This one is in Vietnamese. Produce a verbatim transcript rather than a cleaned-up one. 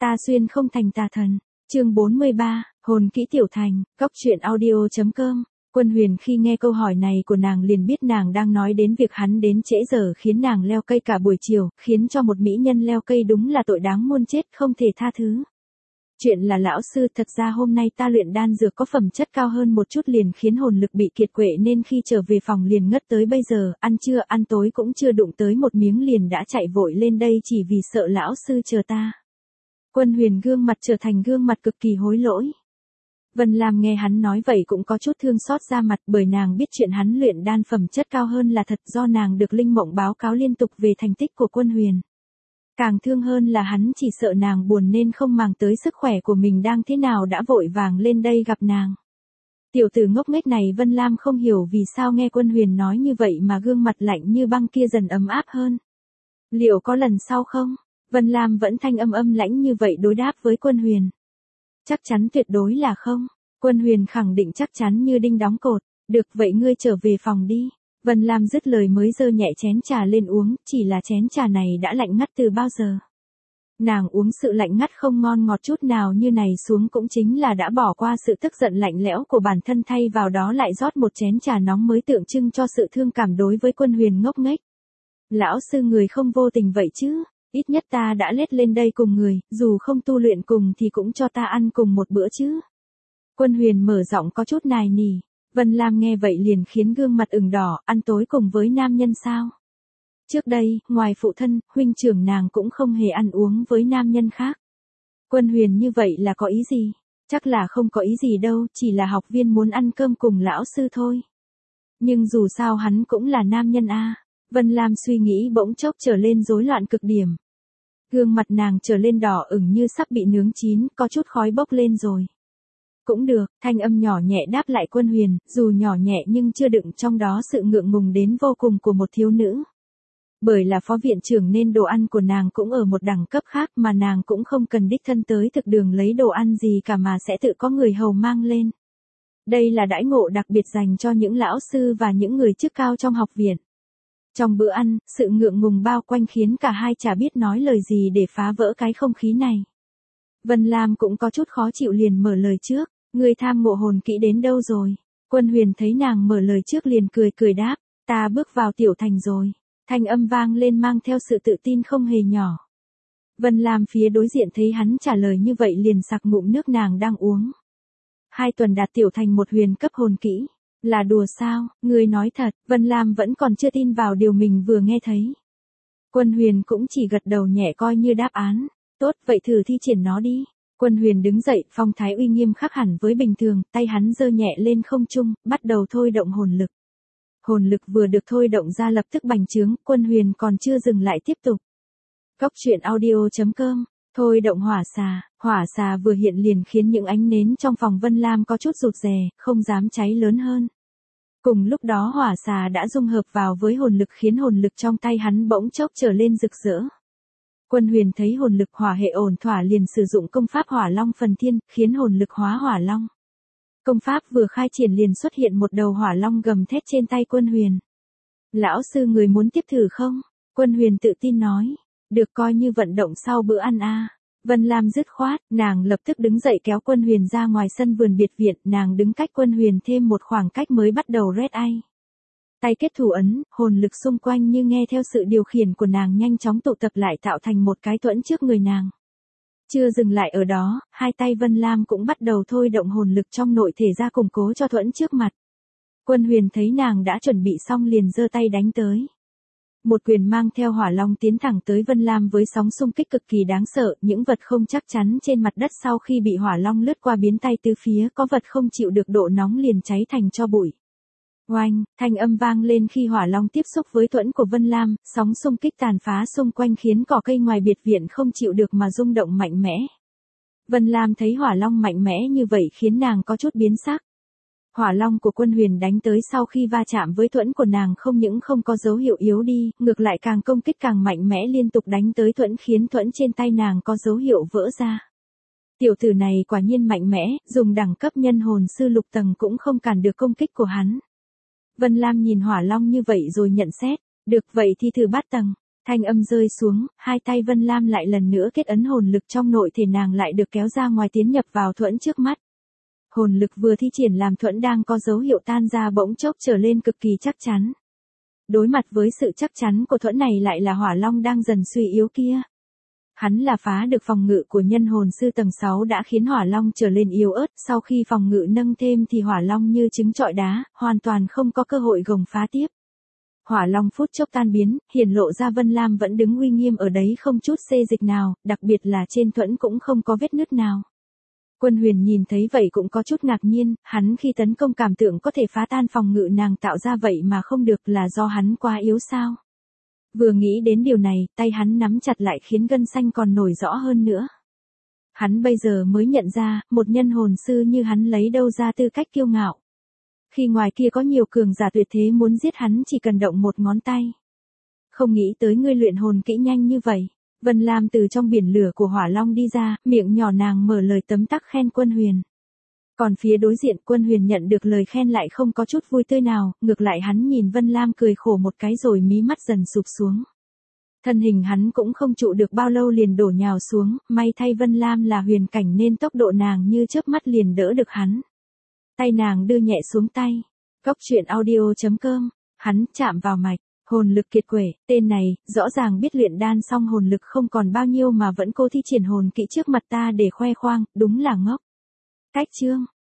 Ta xuyên không thành tà thần. Chương bốn mươi ba, hồn kỹ tiểu thành, góc truyện audio chấm com. Quân Huyền khi nghe câu hỏi này của nàng liền biết nàng đang nói đến việc hắn đến trễ giờ khiến nàng leo cây cả buổi chiều, khiến cho một mỹ nhân leo cây đúng là tội đáng muôn chết không thể tha thứ. Chuyện là lão sư, thật ra hôm nay ta luyện đan dược có phẩm chất cao hơn một chút liền khiến hồn lực bị kiệt quệ nên khi trở về phòng liền ngất tới bây giờ, ăn trưa ăn tối cũng chưa đụng tới một miếng liền đã chạy vội lên đây chỉ vì sợ lão sư chờ ta. Quân Huyền gương mặt trở thành gương mặt cực kỳ hối lỗi. Vân Lam nghe hắn nói vậy cũng có chút thương xót ra mặt bởi nàng biết chuyện hắn luyện đan phẩm chất cao hơn là thật do nàng được Linh Mộng báo cáo liên tục về thành tích của Quân Huyền. Càng thương hơn là hắn chỉ sợ nàng buồn nên không màng tới sức khỏe của mình đang thế nào đã vội vàng lên đây gặp nàng. Tiểu tử ngốc nghếch này Vân Lam không hiểu vì sao nghe Quân Huyền nói như vậy mà gương mặt lạnh như băng kia dần ấm áp hơn. Liệu có lần sau không? Vân Lam vẫn thanh âm âm lãnh như vậy đối đáp với Quân Huyền. Chắc chắn tuyệt đối là không. Quân Huyền khẳng định chắc chắn như đinh đóng cột. Được vậy ngươi trở về phòng đi. Vân Lam dứt lời mới giơ nhẹ chén trà lên uống, chỉ là chén trà này đã lạnh ngắt từ bao giờ. Nàng uống sự lạnh ngắt không ngon ngọt chút nào như này xuống cũng chính là đã bỏ qua sự tức giận lạnh lẽo của bản thân thay vào đó lại rót một chén trà nóng mới tượng trưng cho sự thương cảm đối với Quân Huyền ngốc nghếch. Lão sư người không vô tình vậy chứ, ít nhất ta đã lết lên đây cùng người, dù không tu luyện cùng thì cũng cho ta ăn cùng một bữa chứ. Quân Huyền mở giọng có chút nài nỉ. Vân Lam nghe vậy liền khiến gương mặt ửng đỏ, ăn tối cùng với nam nhân sao? Trước đây, ngoài phụ thân, huynh trưởng nàng cũng không hề ăn uống với nam nhân khác. Quân Huyền như vậy là có ý gì? Chắc là không có ý gì đâu, chỉ là học viên muốn ăn cơm cùng lão sư thôi. Nhưng dù sao hắn cũng là nam nhân a. Vân Lam suy nghĩ bỗng chốc trở lên rối loạn cực điểm. Gương mặt nàng trở lên đỏ ửng như sắp bị nướng chín, có chút khói bốc lên rồi. Cũng được, thanh âm nhỏ nhẹ đáp lại Quân Huyền, dù nhỏ nhẹ nhưng chưa đựng trong đó sự ngượng ngùng đến vô cùng của một thiếu nữ. Bởi là phó viện trưởng nên đồ ăn của nàng cũng ở một đẳng cấp khác mà nàng cũng không cần đích thân tới thực đường lấy đồ ăn gì cả mà sẽ tự có người hầu mang lên. Đây là đãi ngộ đặc biệt dành cho những lão sư và những người chức cao trong học viện. Trong bữa ăn, sự ngượng ngùng bao quanh khiến cả hai chả biết nói lời gì để phá vỡ cái không khí này. Vân Lam cũng có chút khó chịu liền mở lời trước, ngươi tham ngộ hồn kỹ đến đâu rồi? Quân Huyền thấy nàng mở lời trước liền cười cười đáp, ta bước vào tiểu thành rồi. Thanh âm vang lên mang theo sự tự tin không hề nhỏ. Vân Lam phía đối diện thấy hắn trả lời như vậy liền sặc ngụm nước nàng đang uống. Hai tuần đạt tiểu thành một huyền cấp hồn kỹ. Là đùa sao, ngươi nói thật, Vân Lam vẫn còn chưa tin vào điều mình vừa nghe thấy. Quân Huyền cũng chỉ gật đầu nhẹ coi như đáp án. Tốt, vậy thử thi triển nó đi. Quân Huyền đứng dậy, phong thái uy nghiêm khác hẳn với bình thường, tay hắn giơ nhẹ lên không trung, bắt đầu thôi động hồn lực. Hồn lực vừa được thôi động ra lập tức bành trướng, Quân Huyền còn chưa dừng lại tiếp tục. Góc truyện audio chấm com, thôi động hỏa xà, hỏa xà vừa hiện liền khiến những ánh nến trong phòng Vân Lam có chút rụt rè, không dám cháy lớn hơn. Cùng lúc đó hỏa xà đã dung hợp vào với hồn lực khiến hồn lực trong tay hắn bỗng chốc trở lên rực rỡ. Quân Huyền thấy hồn lực hỏa hệ ổn thỏa liền sử dụng công pháp Hỏa Long Phần Thiên, khiến hồn lực hóa hỏa long. Công pháp vừa khai triển liền xuất hiện một đầu hỏa long gầm thét trên tay Quân Huyền. Lão sư người muốn tiếp thử không? Quân Huyền tự tin nói. Được coi như vận động sau bữa ăn a. Vân Lam dứt khoát, nàng lập tức đứng dậy kéo Quân Huyền ra ngoài sân vườn biệt viện, nàng đứng cách Quân Huyền thêm một khoảng cách mới bắt đầu red eye. Tay kết thủ ấn, hồn lực xung quanh như nghe theo sự điều khiển của nàng nhanh chóng tụ tập lại tạo thành một cái thuẫn trước người nàng. Chưa dừng lại ở đó, hai tay Vân Lam cũng bắt đầu thôi động hồn lực trong nội thể ra củng cố cho thuẫn trước mặt. Quân Huyền thấy nàng đã chuẩn bị xong liền giơ tay đánh tới. Một quyền mang theo hỏa long tiến thẳng tới Vân Lam với sóng xung kích cực kỳ đáng sợ, những vật không chắc chắn trên mặt đất sau khi bị hỏa long lướt qua biến tay tứ phía, có vật không chịu được độ nóng liền cháy thành tro bụi. Oanh, thanh âm vang lên khi hỏa long tiếp xúc với thuẫn của Vân Lam, sóng xung kích tàn phá xung quanh khiến cỏ cây ngoài biệt viện không chịu được mà rung động mạnh mẽ. Vân Lam thấy hỏa long mạnh mẽ như vậy khiến nàng có chút biến sắc. Hỏa long của Quân Huyền đánh tới sau khi va chạm với thuẫn của nàng không những không có dấu hiệu yếu đi, ngược lại càng công kích càng mạnh mẽ liên tục đánh tới thuẫn khiến thuẫn trên tay nàng có dấu hiệu vỡ ra. Tiểu tử này quả nhiên mạnh mẽ, dùng đẳng cấp nhân hồn sư lục tầng cũng không cản được công kích của hắn. Vân Lam nhìn hỏa long như vậy rồi nhận xét, được vậy thì thử bát tầng. Thanh âm rơi xuống, hai tay Vân Lam lại lần nữa kết ấn hồn lực trong nội thể nàng lại được kéo ra ngoài tiến nhập vào thuẫn trước mắt. Hồn lực vừa thi triển làm thuẫn đang có dấu hiệu tan ra bỗng chốc trở lên cực kỳ chắc chắn. Đối mặt với sự chắc chắn của thuẫn này lại là hỏa long đang dần suy yếu kia. Hắn là phá được phòng ngự của nhân hồn sư tầng sáu đã khiến hỏa long trở lên yếu ớt, sau khi phòng ngự nâng thêm thì hỏa long như trứng trọi đá, hoàn toàn không có cơ hội gồng phá tiếp. Hỏa long phút chốc tan biến, hiển lộ ra Vân Lam vẫn đứng uy nghiêm ở đấy không chút xê dịch nào, đặc biệt là trên thuẫn cũng không có vết nứt nào. Quân Huyền nhìn thấy vậy cũng có chút ngạc nhiên, hắn khi tấn công cảm tưởng có thể phá tan phòng ngự nàng tạo ra vậy mà không được là do hắn quá yếu sao. Vừa nghĩ đến điều này, tay hắn nắm chặt lại khiến gân xanh còn nổi rõ hơn nữa. Hắn bây giờ mới nhận ra, một nhân hồn sư như hắn lấy đâu ra tư cách kiêu ngạo. Khi ngoài kia có nhiều cường giả tuyệt thế muốn giết hắn chỉ cần động một ngón tay. Không nghĩ tới ngươi luyện hồn kỹ nhanh như vậy. Vân Lam từ trong biển lửa của hỏa long đi ra, miệng nhỏ nàng mở lời tấm tắc khen Quân Huyền. Còn phía đối diện Quân Huyền nhận được lời khen lại không có chút vui tươi nào, ngược lại hắn nhìn Vân Lam cười khổ một cái rồi mí mắt dần sụp xuống. Thân hình hắn cũng không trụ được bao lâu liền đổ nhào xuống, may thay Vân Lam là huyền cảnh nên tốc độ nàng như chớp mắt liền đỡ được hắn. Tay nàng đưa nhẹ xuống tay. Góc truyện audio chấm com, hắn chạm vào mạch. Hồn lực kiệt quệ, tên này, rõ ràng biết luyện đan xong hồn lực không còn bao nhiêu mà vẫn cố thi triển hồn kỹ trước mặt ta để khoe khoang, đúng là ngốc. Cách chương.